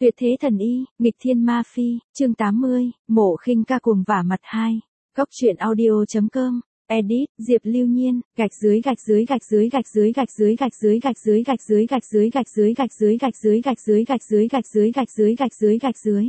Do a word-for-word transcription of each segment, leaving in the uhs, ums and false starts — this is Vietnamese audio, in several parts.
Tuyệt thế thần y, nghịch thiên ma phi, chương tám mươi, Mộ Khinh Ca cuồng vả mặt hai. Góc truyện audio.com, edit, Diệp Lưu Nhiên, gạch dưới gạch dưới gạch dưới gạch dưới gạch dưới gạch dưới gạch dưới gạch dưới gạch dưới gạch dưới gạch dưới gạch dưới gạch dưới gạch dưới gạch dưới gạch dưới gạch dưới gạch dưới.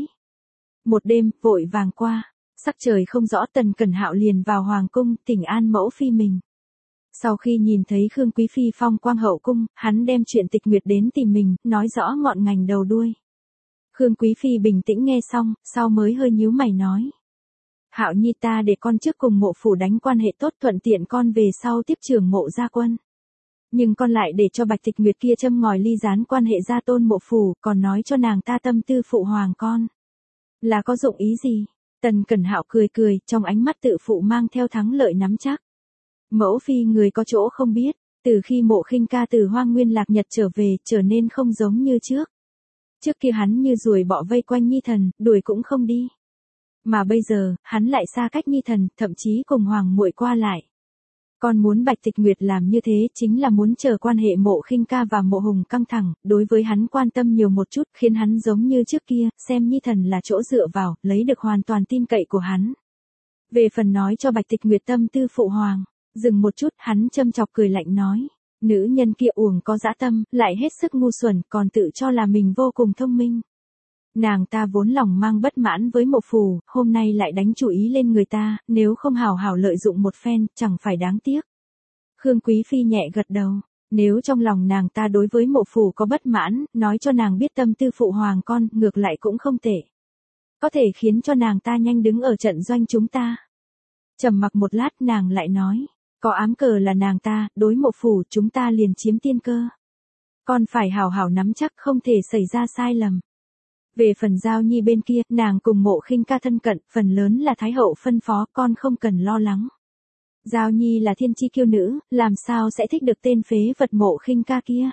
Một đêm, vội vàng qua, sắc trời không rõ Tần Cẩn Hạo liền vào hoàng cung, thỉnh an mẫu phi mình. Sau khi nhìn thấy Khương Quý Phi phong quang hậu cung, hắn đem chuyện Tịch Nguyệt đến tìm mình, nói rõ ngọn ngành đầu đuôi. Khương Quý Phi bình tĩnh nghe xong, sau mới hơi nhíu mày nói. Hạo nhi ta để con trước cùng Mộ phủ đánh quan hệ tốt, thuận tiện con về sau tiếp trưởng Mộ gia quân. Nhưng con lại để cho Bạch Tịch Nguyệt kia châm ngòi ly gián quan hệ gia tôn Mộ phủ, còn nói cho nàng ta tâm tư phụ hoàng con. Là có dụng ý gì? Tần Cẩn Hạo cười cười, trong ánh mắt tự phụ mang theo thắng lợi nắm chắc. Mẫu phi người có chỗ không biết, từ khi Mộ Khinh Ca từ Hoang Nguyên Lạc Nhật trở về, trở nên không giống như trước. Trước kia hắn như ruồi bọ vây quanh Nhi Thần, đuổi cũng không đi. Mà bây giờ, hắn lại xa cách Nhi Thần, thậm chí cùng hoàng muội qua lại. Con muốn Bạch Tịch Nguyệt làm như thế chính là muốn chờ quan hệ Mộ Khinh Ca và Mộ Hùng căng thẳng, đối với hắn quan tâm nhiều một chút, khiến hắn giống như trước kia, xem Nhi Thần là chỗ dựa vào, lấy được hoàn toàn tin cậy của hắn. Về phần nói cho Bạch Tịch Nguyệt tâm tư phụ hoàng, dừng một chút, hắn châm chọc cười lạnh nói. Nữ nhân kia uổng có dã tâm, lại hết sức ngu xuẩn, còn tự cho là mình vô cùng thông minh. Nàng ta vốn lòng mang bất mãn với Mộ phủ, hôm nay lại đánh chủ ý lên người ta, nếu không hào hảo lợi dụng một phen, chẳng phải đáng tiếc. Khương Quý Phi nhẹ gật đầu, nếu trong lòng nàng ta đối với Mộ phủ có bất mãn, nói cho nàng biết tâm tư phụ hoàng con, ngược lại cũng không tệ. Có thể khiến cho nàng ta nhanh đứng ở trận doanh chúng ta. Trầm mặc một lát nàng lại nói. Có ám cờ là nàng ta, đối Mộ phủ chúng ta liền chiếm tiên cơ. Con phải hảo hảo nắm chắc không thể xảy ra sai lầm. Về phần Giao Nhi bên kia, nàng cùng Mộ Khinh Ca thân cận, phần lớn là Thái hậu phân phó, con không cần lo lắng. Giao Nhi là thiên chi kiêu nữ, làm sao sẽ thích được tên phế vật Mộ Khinh Ca kia?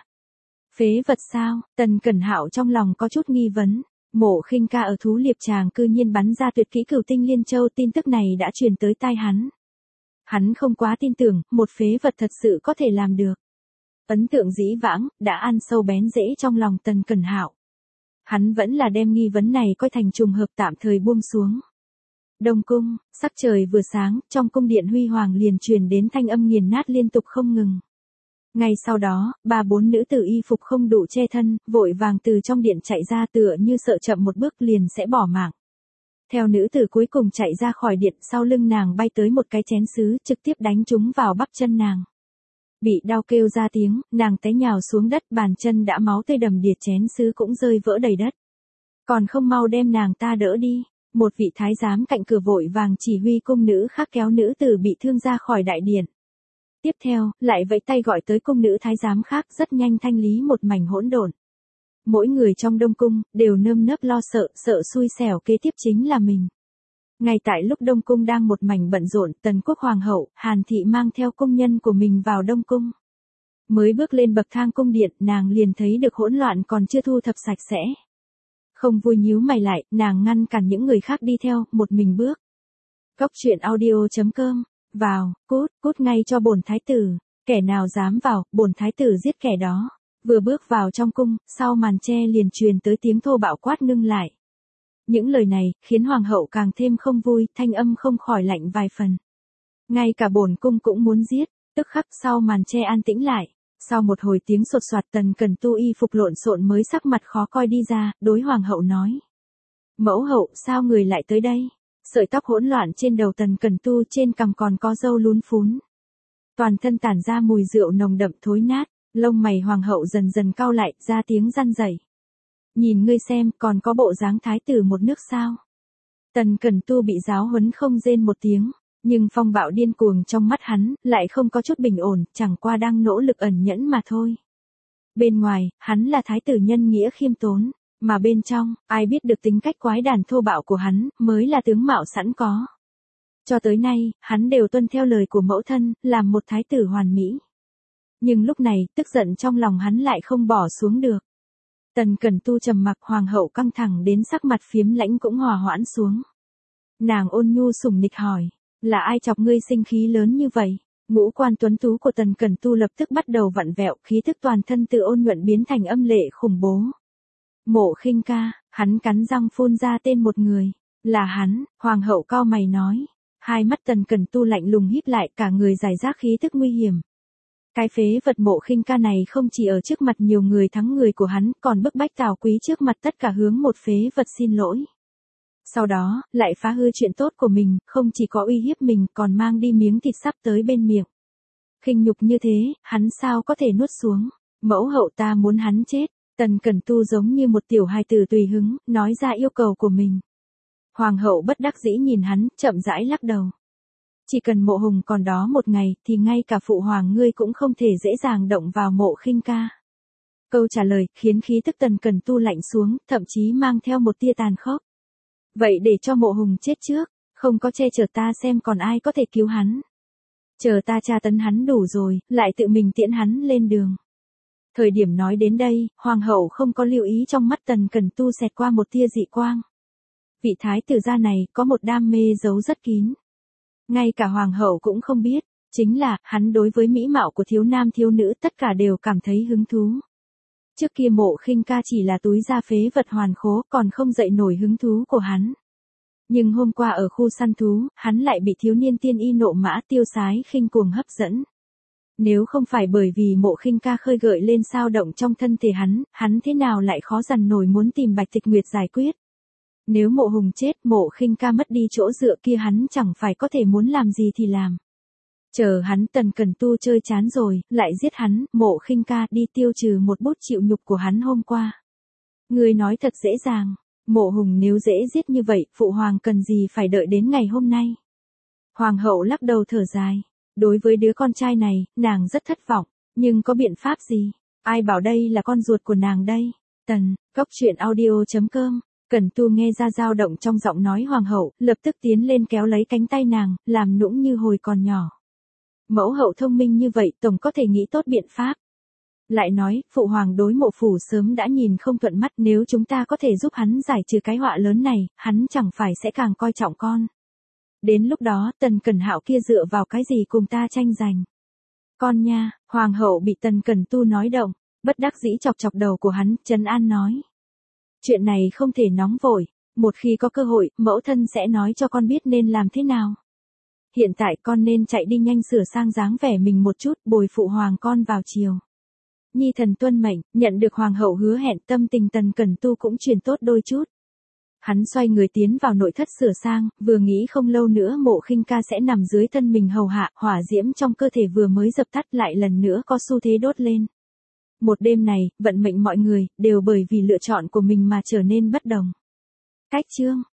Phế vật sao? Tần Cẩn Hạo trong lòng có chút nghi vấn. Mộ Khinh Ca ở Thú Liệp Tràng cư nhiên bắn ra tuyệt kỹ Cửu Tinh Liên Châu, tin tức này đã truyền tới tai hắn. Hắn không quá tin tưởng, một phế vật thật sự có thể làm được. Ấn tượng dĩ vãng, đã ăn sâu bén rễ trong lòng Tần Cẩn Hạo. Hắn vẫn là đem nghi vấn này coi thành trùng hợp tạm thời buông xuống. Đông cung, sắc trời vừa sáng, trong cung điện huy hoàng liền truyền đến thanh âm nghiền nát liên tục không ngừng. Ngay sau đó, ba bốn nữ tử y phục không đủ che thân, vội vàng từ trong điện chạy ra tựa như sợ chậm một bước liền sẽ bỏ mạng. Theo nữ tử cuối cùng chạy ra khỏi điện, sau lưng nàng bay tới một cái chén sứ, trực tiếp đánh trúng vào bắp chân nàng. Bị đau kêu ra tiếng, nàng té nhào xuống đất, bàn chân đã máu tươi đầm đìa, chén sứ cũng rơi vỡ đầy đất. Còn không mau đem nàng ta đỡ đi, một vị thái giám cạnh cửa vội vàng chỉ huy cung nữ khác kéo nữ tử bị thương ra khỏi đại điện. Tiếp theo, lại vẫy tay gọi tới cung nữ thái giám khác, rất nhanh thanh lý một mảnh hỗn độn. Mỗi người trong Đông cung, đều nơm nớp lo sợ, sợ xui xẻo kế tiếp chính là mình. Ngay tại lúc Đông cung đang một mảnh bận rộn, Tần Quốc Hoàng hậu, Hàn Thị mang theo cung nhân của mình vào Đông cung. Mới bước lên bậc thang cung điện, nàng liền thấy được hỗn loạn còn chưa thu thập sạch sẽ. Không vui nhíu mày lại, nàng ngăn cản những người khác đi theo, một mình bước. Góc truyện audio.com, vào, cút, cút ngay cho bổn thái tử, kẻ nào dám vào, bổn thái tử giết kẻ đó. Vừa bước vào trong cung, sau màn che liền truyền tới tiếng thô bạo quát ngưng lại. Những lời này, khiến hoàng hậu càng thêm không vui, thanh âm không khỏi lạnh vài phần. Ngay cả bổn cung cũng muốn giết, tức khắc sau màn che an tĩnh lại. Sau một hồi tiếng sột soạt, Tần Cẩn Tu y phục lộn xộn mới sắc mặt khó coi đi ra, đối hoàng hậu nói. Mẫu hậu, sao người lại tới đây? Sợi tóc hỗn loạn trên đầu Tần Cẩn Tu, trên cằm còn có râu lún phún. Toàn thân tản ra mùi rượu nồng đậm thối nát. Lông mày hoàng hậu dần dần cau lại, ra tiếng răn rẩy. Nhìn ngươi xem, còn có bộ dáng thái tử một nước sao? Tần Cẩn Tu bị giáo huấn không rên một tiếng, nhưng phong bạo điên cuồng trong mắt hắn, lại không có chút bình ổn, chẳng qua đang nỗ lực ẩn nhẫn mà thôi. Bên ngoài, hắn là thái tử nhân nghĩa khiêm tốn, mà bên trong, ai biết được tính cách quái đản thô bạo của hắn, mới là tướng mạo sẵn có. Cho tới nay, hắn đều tuân theo lời của mẫu thân, làm một thái tử hoàn mỹ. Nhưng lúc này, tức giận trong lòng hắn lại không bỏ xuống được. Tần Cẩn Tu trầm mặc, hoàng hậu căng thẳng đến sắc mặt phiếm lãnh cũng hòa hoãn xuống. Nàng ôn nhu sủng nịch hỏi, là ai chọc ngươi sinh khí lớn như vậy? Ngũ quan tuấn tú của Tần Cẩn Tu lập tức bắt đầu vặn vẹo, khí thức toàn thân từ ôn nhuận biến thành âm lệ khủng bố. Mộ Khinh Ca, Hắn cắn răng phun ra tên một người. Là hắn, hoàng hậu cau mày nói. Hai mắt Tần Cẩn Tu lạnh lùng híp lại, cả người giải rác khí tức nguy hiểm. Cái phế vật Mộ Khinh Ca này không chỉ ở trước mặt nhiều người thắng người của hắn, còn bức bách Tào Quý trước mặt tất cả hướng một phế vật xin lỗi. Sau đó, lại phá hư chuyện tốt của mình, không chỉ có uy hiếp mình, còn mang đi miếng thịt sắp tới bên miệng. Khinh nhục như thế, hắn sao có thể nuốt xuống. Mẫu hậu ta muốn hắn chết. Tần Cẩn Tu giống như một tiểu hài tử tùy hứng, nói ra yêu cầu của mình. Hoàng hậu bất đắc dĩ nhìn hắn, chậm rãi lắc đầu. Chỉ cần Mộ Hùng còn đó một ngày, thì ngay cả phụ hoàng ngươi cũng không thể dễ dàng động vào Mộ Khinh Ca. Câu trả lời, khiến khí tức Tần Cẩn Tu lạnh xuống, thậm chí mang theo một tia tàn khốc. Vậy để cho Mộ Hùng chết trước, không có che chở ta xem còn ai có thể cứu hắn. Chờ ta tra tấn hắn đủ rồi, lại tự mình tiễn hắn lên đường. Thời điểm nói đến đây, hoàng hậu không có lưu ý trong mắt Tần Cẩn Tu xẹt qua một tia dị quang. Vị thái tử gia này có một đam mê giấu rất kín. Ngay cả hoàng hậu cũng không biết, chính là hắn đối với mỹ mạo của thiếu nam thiếu nữ tất cả đều cảm thấy hứng thú. Trước kia Mộ Khinh Ca chỉ là túi da phế vật hoàn khố, còn không dậy nổi hứng thú của hắn. Nhưng hôm qua ở khu săn thú, hắn lại bị thiếu niên tiên y nộ mã tiêu sái khinh cuồng hấp dẫn. Nếu không phải bởi vì Mộ Khinh Ca khơi gợi lên sao động trong thân thể hắn, hắn thế nào lại khó dằn nổi muốn tìm Bạch Tịch Nguyệt giải quyết. Nếu Mộ Hùng chết, Mộ Khinh Ca mất đi chỗ dựa kia, hắn chẳng phải có thể muốn làm gì thì làm. Chờ hắn Tần Cẩn Tu chơi chán rồi, lại giết hắn, Mộ Khinh Ca đi tiêu trừ một bút chịu nhục của hắn hôm qua. Người nói thật dễ dàng, Mộ Hùng nếu dễ giết như vậy, phụ hoàng cần gì phải đợi đến ngày hôm nay. Hoàng hậu lắc đầu thở dài. Đối với đứa con trai này, nàng rất thất vọng, nhưng có biện pháp gì? Ai bảo đây là con ruột của nàng đây? Tần, Cốc Truyện Audio chấm com. Cẩn Tu nghe ra dao động trong giọng nói hoàng hậu, lập tức tiến lên kéo lấy cánh tay nàng, làm nũng như hồi còn nhỏ. Mẫu hậu thông minh như vậy, tổng có thể nghĩ tốt biện pháp. Lại nói, phụ hoàng đối Mộ phủ sớm đã nhìn không thuận mắt, nếu chúng ta có thể giúp hắn giải trừ cái họa lớn này, hắn chẳng phải sẽ càng coi trọng con. Đến lúc đó, Tần Cẩn Hạo kia dựa vào cái gì cùng ta tranh giành. Con nha, hoàng hậu bị Tần Cẩn Tu nói động, bất đắc dĩ chọc chọc đầu của hắn, trấn an nói. Chuyện này không thể nóng vội, một khi có cơ hội, mẫu thân sẽ nói cho con biết nên làm thế nào. Hiện tại con nên chạy đi nhanh sửa sang dáng vẻ mình một chút, bồi phụ hoàng con vào chiều. Nhi thần tuân mệnh, nhận được hoàng hậu hứa hẹn, tâm tình Tần Cẩn Tu cũng chuyển tốt đôi chút. Hắn xoay người tiến vào nội thất sửa sang, vừa nghĩ không lâu nữa Mộ Khinh Ca sẽ nằm dưới thân mình hầu hạ, hỏa diễm trong cơ thể vừa mới dập tắt lại lần nữa có xu thế đốt lên. Một đêm này, vận mệnh mọi người, đều bởi vì lựa chọn của mình mà trở nên bất đồng. Cách chương